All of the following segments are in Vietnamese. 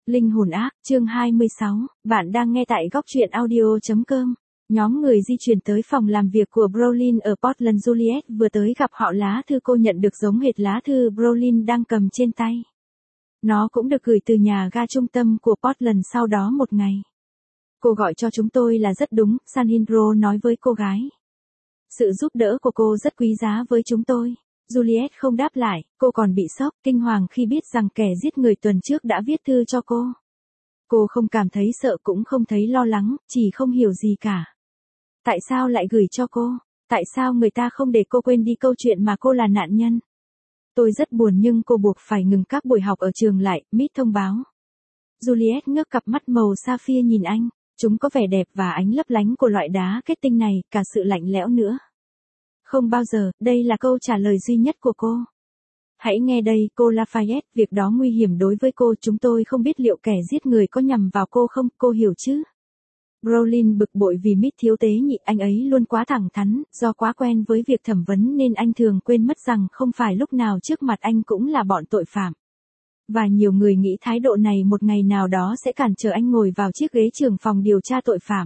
Linh hồn ác, chương 26, bạn đang nghe tại góc truyện audio.com. Nhóm người di chuyển tới phòng làm việc của Brolin ở Portland. Juliet vừa tới gặp họ, lá thư cô nhận được giống hệt lá thư Brolin đang cầm trên tay. Nó cũng được gửi từ nhà ga trung tâm của Portland sau đó một ngày. Cô gọi cho chúng tôi là rất đúng, Sanhindro nói với cô gái. Sự giúp đỡ của cô rất quý giá với chúng tôi. Juliet không đáp lại, cô còn bị sốc, kinh hoàng khi biết rằng kẻ giết người tuần trước đã viết thư cho cô. Cô không cảm thấy sợ cũng không thấy lo lắng, chỉ không hiểu gì cả. Tại sao lại gửi cho cô? Tại sao người ta không để cô quên đi câu chuyện mà cô là nạn nhân? Tôi rất buồn nhưng cô buộc phải ngừng các buổi học ở trường lại, Mít thông báo. Juliet ngước cặp mắt màu sapphire nhìn anh, chúng có vẻ đẹp và ánh lấp lánh của loại đá kết tinh này, cả sự lạnh lẽo nữa. Không bao giờ, đây là câu trả lời duy nhất của cô. Hãy nghe đây, cô Lafayette, việc đó nguy hiểm đối với cô, chúng tôi không biết liệu kẻ giết người có nhằm vào cô không, cô hiểu chứ? Brolin bực bội vì Mít thiếu tế nhị, anh ấy luôn quá thẳng thắn, do quá quen với việc thẩm vấn nên anh thường quên mất rằng không phải lúc nào trước mặt anh cũng là bọn tội phạm. Và nhiều người nghĩ thái độ này một ngày nào đó sẽ cản trở anh ngồi vào chiếc ghế trưởng phòng điều tra tội phạm.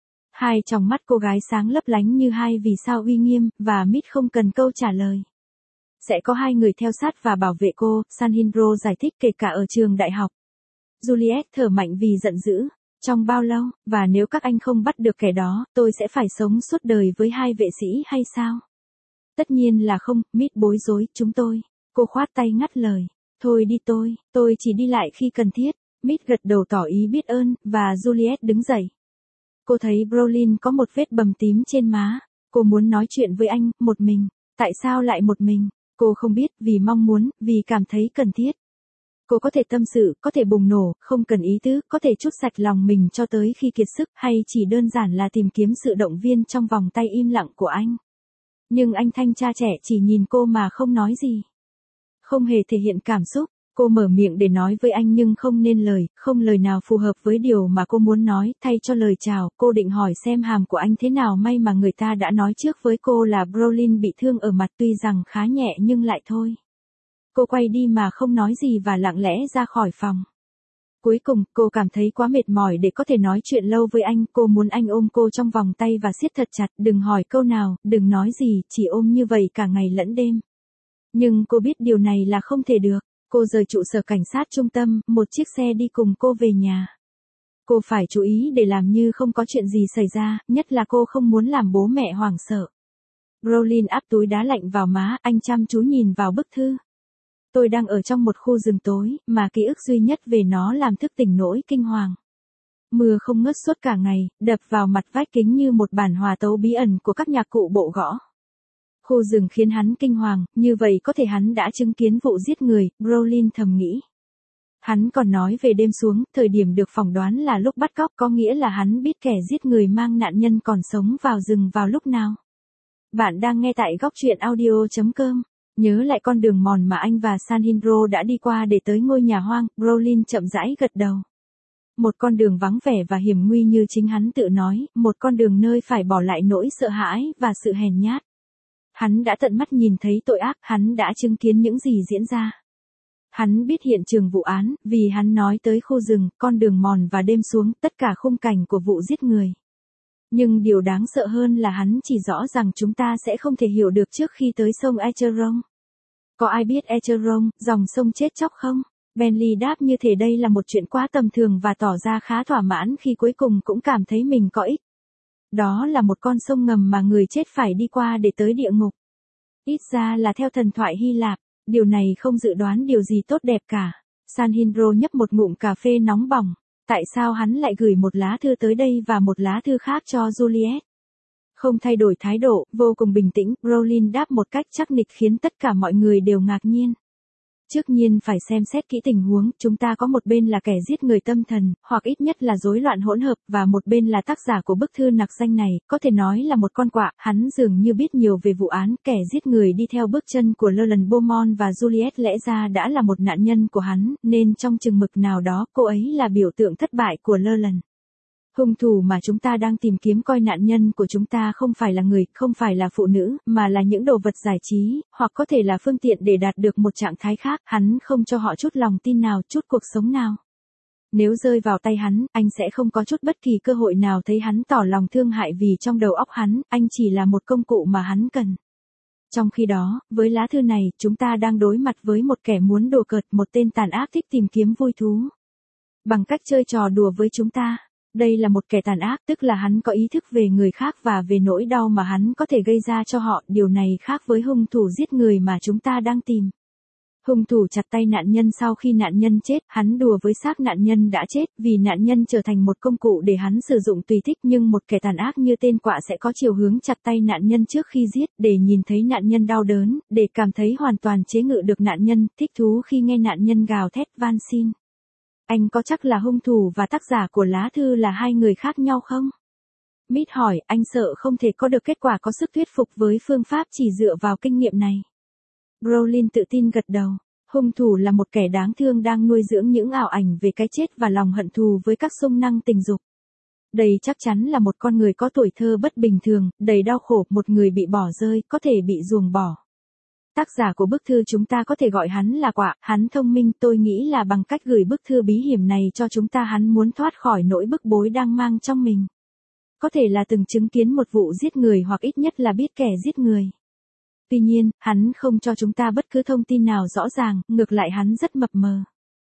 Hai tròng mắt cô gái sáng lấp lánh như hai vì sao uy nghiêm, và Mít không cần câu trả lời. Sẽ có hai người theo sát và bảo vệ cô, Sanhindro giải thích, kể cả ở trường đại học. Juliet thở mạnh vì giận dữ. Trong bao lâu, và nếu các anh không bắt được kẻ đó, tôi sẽ phải sống suốt đời với hai vệ sĩ hay sao? Tất nhiên là không, Mít bối rối, chúng tôi. Cô khoát tay ngắt lời. Thôi đi tôi chỉ đi lại khi cần thiết. Mít gật đầu tỏ ý biết ơn, và Juliet đứng dậy. Cô thấy Brolin có một vết bầm tím trên má. Cô muốn nói chuyện với anh, một mình. Tại sao lại một mình? Cô không biết, vì mong muốn, vì cảm thấy cần thiết. Cô có thể tâm sự, có thể bùng nổ, không cần ý tứ, có thể trút sạch lòng mình cho tới khi kiệt sức, hay chỉ đơn giản là tìm kiếm sự động viên trong vòng tay im lặng của anh. Nhưng anh thanh tra trẻ chỉ nhìn cô mà không nói gì. Không hề thể hiện cảm xúc. Cô mở miệng để nói với anh nhưng không nên lời, không lời nào phù hợp với điều mà cô muốn nói. Thay cho lời chào, cô định hỏi xem hàm của anh thế nào, may mà người ta đã nói trước với cô là Brolin bị thương ở mặt, tuy rằng khá nhẹ nhưng lại thôi. Cô quay đi mà không nói gì và lặng lẽ ra khỏi phòng. Cuối cùng, cô cảm thấy quá mệt mỏi để có thể nói chuyện lâu với anh. Cô muốn anh ôm cô trong vòng tay và siết thật chặt, đừng hỏi câu nào, đừng nói gì, chỉ ôm như vậy cả ngày lẫn đêm. Nhưng cô biết điều này là không thể được. Cô rời trụ sở cảnh sát trung tâm, một chiếc xe đi cùng cô về nhà. Cô phải chú ý để làm như không có chuyện gì xảy ra, nhất là cô không muốn làm bố mẹ hoảng sợ. Brolin áp túi đá lạnh vào má, anh chăm chú nhìn vào bức thư. Tôi đang ở trong một khu rừng tối, mà ký ức duy nhất về nó làm thức tỉnh nỗi kinh hoàng. Mưa không ngớt suốt cả ngày, đập vào mặt vách kính như một bản hòa tấu bí ẩn của các nhạc cụ bộ gõ. Khu rừng khiến hắn kinh hoàng, như vậy có thể hắn đã chứng kiến vụ giết người, Brolin thầm nghĩ. Hắn còn nói về đêm xuống, thời điểm được phỏng đoán là lúc bắt cóc, có nghĩa là hắn biết kẻ giết người mang nạn nhân còn sống vào rừng vào lúc nào. Bạn đang nghe tại góc truyện audio.com. Nhớ lại con đường mòn mà anh và Sanhindro đã đi qua để tới ngôi nhà hoang, Brolin chậm rãi gật đầu. Một con đường vắng vẻ và hiểm nguy như chính hắn tự nói, một con đường nơi phải bỏ lại nỗi sợ hãi và sự hèn nhát. Hắn đã tận mắt nhìn thấy tội ác, hắn đã chứng kiến những gì diễn ra. Hắn biết hiện trường vụ án, vì hắn nói tới khu rừng, con đường mòn và đêm xuống, tất cả khung cảnh của vụ giết người. Nhưng điều đáng sợ hơn là hắn chỉ rõ rằng chúng ta sẽ không thể hiểu được trước khi tới sông Echeron. Có ai biết Echeron, dòng sông chết chóc không? Bentley đáp như thể đây là một chuyện quá tầm thường và tỏ ra khá thỏa mãn khi cuối cùng cũng cảm thấy mình có ích. Đó là một con sông ngầm mà người chết phải đi qua để tới địa ngục. Ít ra là theo thần thoại Hy Lạp, điều này không dự đoán điều gì tốt đẹp cả. Sanhindro nhấp một ngụm cà phê nóng bỏng. Tại sao hắn lại gửi một lá thư tới đây và một lá thư khác cho Juliet? Không thay đổi thái độ, vô cùng bình tĩnh, Brolin đáp một cách chắc nịch khiến tất cả mọi người đều ngạc nhiên. Trước nhiên phải xem xét kỹ tình huống, chúng ta có một bên là kẻ giết người tâm thần, hoặc ít nhất là rối loạn hỗn hợp, và một bên là tác giả của bức thư nặc danh này, có thể nói là một con quạ. Hắn dường như biết nhiều về vụ án, kẻ giết người đi theo bước chân của Llewellyn Beaumont và Juliet lẽ ra đã là một nạn nhân của hắn, nên trong chừng mực nào đó, cô ấy là biểu tượng thất bại của Llewellyn. Hung thủ mà chúng ta đang tìm kiếm coi nạn nhân của chúng ta không phải là người, không phải là phụ nữ, mà là những đồ vật giải trí, hoặc có thể là phương tiện để đạt được một trạng thái khác. Hắn không cho họ chút lòng tin nào, chút cuộc sống nào. Nếu rơi vào tay hắn, anh sẽ không có chút bất kỳ cơ hội nào thấy hắn tỏ lòng thương hại vì trong đầu óc hắn, anh chỉ là một công cụ mà hắn cần. Trong khi đó, với lá thư này, chúng ta đang đối mặt với một kẻ muốn đùa cợt, một tên tàn ác thích tìm kiếm vui thú. Bằng cách chơi trò đùa với chúng ta. Đây là một kẻ tàn ác, tức là hắn có ý thức về người khác và về nỗi đau mà hắn có thể gây ra cho họ, điều này khác với hung thủ giết người mà chúng ta đang tìm. Hung thủ chặt tay nạn nhân sau khi nạn nhân chết, hắn đùa với xác nạn nhân đã chết, vì nạn nhân trở thành một công cụ để hắn sử dụng tùy thích, nhưng một kẻ tàn ác như tên quạ sẽ có chiều hướng chặt tay nạn nhân trước khi giết, để nhìn thấy nạn nhân đau đớn, để cảm thấy hoàn toàn chế ngự được nạn nhân, thích thú khi nghe nạn nhân gào thét van xin. Anh có chắc là hung thủ và tác giả của lá thư là hai người khác nhau không? Mít hỏi, anh sợ không thể có được kết quả có sức thuyết phục với phương pháp chỉ dựa vào kinh nghiệm này. Brolin tự tin gật đầu. Hung thủ là một kẻ đáng thương đang nuôi dưỡng những ảo ảnh về cái chết và lòng hận thù với các xung năng tình dục. Đây chắc chắn là một con người có tuổi thơ bất bình thường, đầy đau khổ, một người bị bỏ rơi, có thể bị ruồng bỏ. Tác giả của bức thư chúng ta có thể gọi hắn là quạ, hắn thông minh, tôi nghĩ là bằng cách gửi bức thư bí hiểm này cho chúng ta hắn muốn thoát khỏi nỗi bức bối đang mang trong mình. Có thể là từng chứng kiến một vụ giết người hoặc ít nhất là biết kẻ giết người. Tuy nhiên, hắn không cho chúng ta bất cứ thông tin nào rõ ràng, ngược lại hắn rất mập mờ.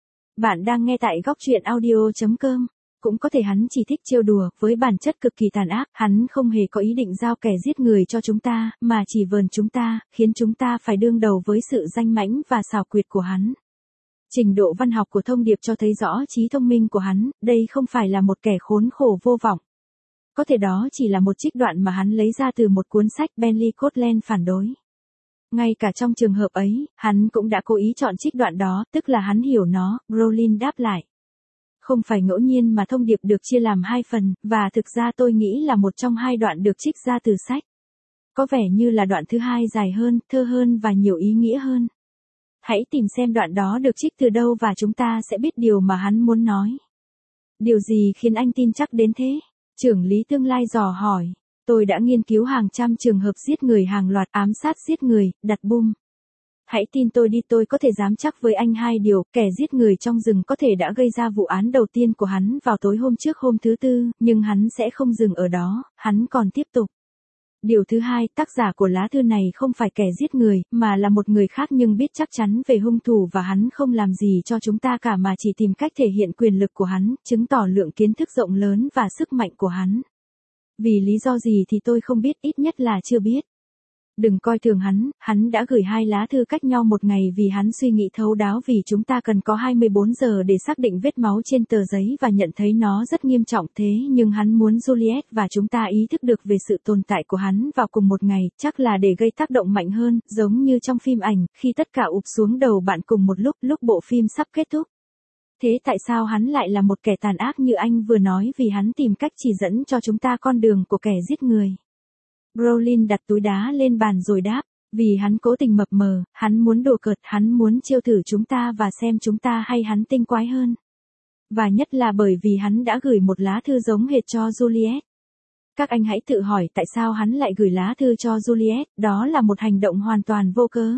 Bạn đang nghe tại góc truyện audio.com. Cũng có thể hắn chỉ thích trêu đùa, với bản chất cực kỳ tàn ác, hắn không hề có ý định giao kẻ giết người cho chúng ta, mà chỉ vờn chúng ta, khiến chúng ta phải đương đầu với sự danh mãnh và xảo quyệt của hắn. Trình độ văn học của thông điệp cho thấy rõ trí thông minh của hắn, đây không phải là một kẻ khốn khổ vô vọng. Có thể đó chỉ là một trích đoạn mà hắn lấy ra từ một cuốn sách Bentley Coatland phản đối. Ngay cả trong trường hợp ấy, hắn cũng đã cố ý chọn trích đoạn đó, tức là hắn hiểu nó, Brolin đáp lại. Không phải ngẫu nhiên mà thông điệp được chia làm hai phần, và thực ra tôi nghĩ là một trong hai đoạn được trích ra từ sách. Có vẻ như là đoạn thứ hai dài hơn, thơ hơn và nhiều ý nghĩa hơn. Hãy tìm xem đoạn đó được trích từ đâu và chúng ta sẽ biết điều mà hắn muốn nói. Điều gì khiến anh tin chắc đến thế? Trưởng lý tương lai dò hỏi. Tôi đã nghiên cứu hàng trăm trường hợp giết người hàng loạt, ám sát giết người, đặt bom. Hãy tin tôi đi, tôi có thể dám chắc với anh hai điều, kẻ giết người trong rừng có thể đã gây ra vụ án đầu tiên của hắn vào tối hôm trước hôm thứ Tư, nhưng hắn sẽ không dừng ở đó, hắn còn tiếp tục. Điều thứ hai, tác giả của lá thư này không phải kẻ giết người, mà là một người khác nhưng biết chắc chắn về hung thủ và hắn không làm gì cho chúng ta cả mà chỉ tìm cách thể hiện quyền lực của hắn, chứng tỏ lượng kiến thức rộng lớn và sức mạnh của hắn. Vì lý do gì thì tôi không biết, ít nhất là chưa biết. Đừng coi thường hắn đã gửi hai lá thư cách nhau một ngày vì hắn suy nghĩ thấu đáo vì chúng ta cần có 24 giờ để xác định vết máu trên tờ giấy và nhận thấy nó rất nghiêm trọng thế nhưng hắn muốn Juliet và chúng ta ý thức được về sự tồn tại của hắn vào cùng một ngày, chắc là để gây tác động mạnh hơn, giống như trong phim ảnh, khi tất cả ụp xuống đầu bạn cùng một lúc bộ phim sắp kết thúc. Thế tại sao hắn lại là một kẻ tàn ác như anh vừa nói vì hắn tìm cách chỉ dẫn cho chúng ta con đường của kẻ giết người? Brolin đặt túi đá lên bàn rồi đáp, vì hắn cố tình mập mờ, hắn muốn đùa cợt, hắn muốn trêu thử chúng ta và xem chúng ta hay hắn tinh quái hơn. Và nhất là bởi vì hắn đã gửi một lá thư giống hệt cho Juliet. Các anh hãy tự hỏi tại sao hắn lại gửi lá thư cho Juliet, đó là một hành động hoàn toàn vô cớ.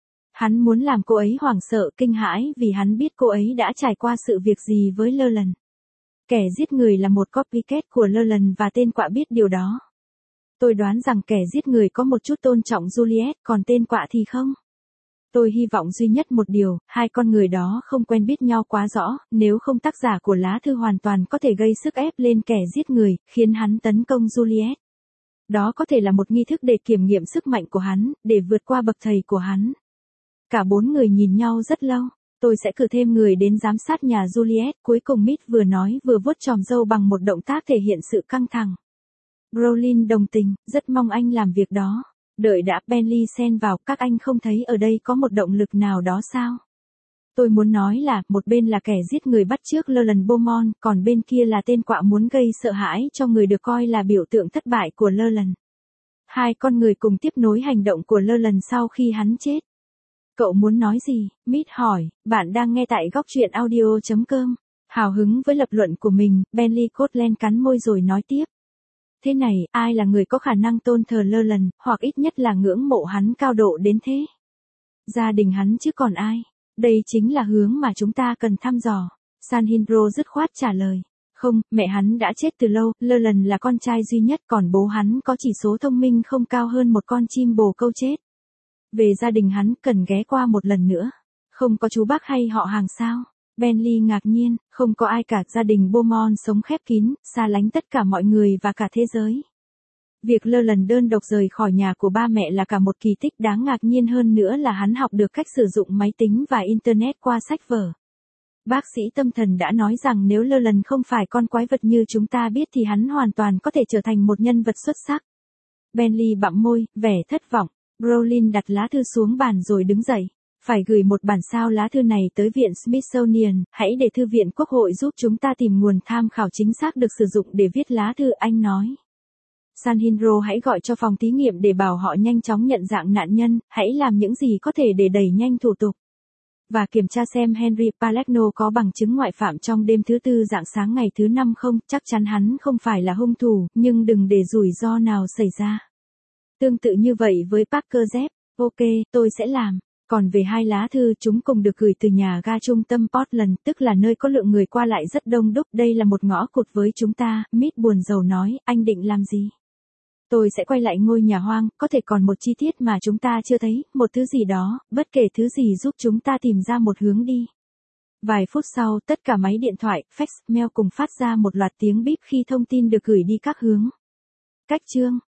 Hắn muốn làm cô ấy hoảng sợ, kinh hãi vì hắn biết cô ấy đã trải qua sự việc gì với Leland. Kẻ giết người là một copycat của Leland và tên quạ biết điều đó. Tôi đoán rằng kẻ giết người có một chút tôn trọng Juliet, còn tên quạ thì không. Tôi hy vọng duy nhất một điều, hai con người đó không quen biết nhau quá rõ, nếu không tác giả của lá thư hoàn toàn có thể gây sức ép lên kẻ giết người, khiến hắn tấn công Juliet. Đó có thể là một nghi thức để kiểm nghiệm sức mạnh của hắn, để vượt qua bậc thầy của hắn. Cả bốn người nhìn nhau rất lâu. Tôi sẽ cử thêm người đến giám sát nhà Juliet, cuối cùng Mít vừa nói vừa vuốt chòm râu bằng một động tác thể hiện sự căng thẳng. Brolin đồng tình, rất mong anh làm việc đó. Đợi đã, Bentley xen vào, các anh không thấy ở đây có một động lực nào đó sao? Tôi muốn nói là, một bên là kẻ giết người bắt chước Leland Beaumont, còn bên kia là tên quạ muốn gây sợ hãi cho người được coi là biểu tượng thất bại của Leland. Hai con người cùng tiếp nối hành động của Leland sau khi hắn chết. Cậu muốn nói gì? Mít hỏi, bạn đang nghe tại góc truyện audio.com. Hào hứng với lập luận của mình, Bentley Coatland cắn môi rồi nói tiếp. Thế này, ai là người có khả năng tôn thờ Leland, hoặc ít nhất là ngưỡng mộ hắn cao độ đến thế? Gia đình hắn chứ còn ai? Đây chính là hướng mà chúng ta cần thăm dò. Sanhindro dứt khoát trả lời. Không, mẹ hắn đã chết từ lâu, Leland là con trai duy nhất, còn bố hắn có chỉ số thông minh không cao hơn một con chim bồ câu chết. Về gia đình hắn cần ghé qua một lần nữa. Không có chú bác hay họ hàng sao? Bentley ngạc nhiên, không có ai cả, gia đình Beaumont sống khép kín, xa lánh tất cả mọi người và cả thế giới. Việc Leland đơn độc rời khỏi nhà của ba mẹ là cả một kỳ tích, đáng ngạc nhiên hơn nữa là hắn học được cách sử dụng máy tính và Internet qua sách vở. Bác sĩ tâm thần đã nói rằng nếu Leland không phải con quái vật như chúng ta biết thì hắn hoàn toàn có thể trở thành một nhân vật xuất sắc. Bentley bặm môi, vẻ thất vọng. Brolin đặt lá thư xuống bàn rồi đứng dậy. Phải gửi một bản sao lá thư này tới Viện Smithsonian, hãy để Thư viện Quốc hội giúp chúng ta tìm nguồn tham khảo chính xác được sử dụng để viết lá thư, anh nói. Sanhindro hãy gọi cho phòng thí nghiệm để bảo họ nhanh chóng nhận dạng nạn nhân, hãy làm những gì có thể để đẩy nhanh thủ tục. Và kiểm tra xem Henry Palermo có bằng chứng ngoại phạm trong đêm thứ Tư rạng sáng ngày thứ Năm không, chắc chắn hắn không phải là hung thủ, nhưng đừng để rủi ro nào xảy ra. Tương tự như vậy với Parker Z, ok, tôi sẽ làm. Còn về 2 lá thư, chúng cùng được gửi từ nhà ga trung tâm Portland, tức là nơi có lượng người qua lại rất đông đúc. Đây là một ngõ cụt với chúng ta, Mít buồn rầu nói, anh định làm gì? Tôi sẽ quay lại ngôi nhà hoang, có thể còn một chi tiết mà chúng ta chưa thấy, một thứ gì đó, bất kể thứ gì giúp chúng ta tìm ra một hướng đi. Vài phút sau, tất cả máy điện thoại, fax, mail cùng phát ra một loạt tiếng bíp khi thông tin được gửi đi các hướng. Cách chương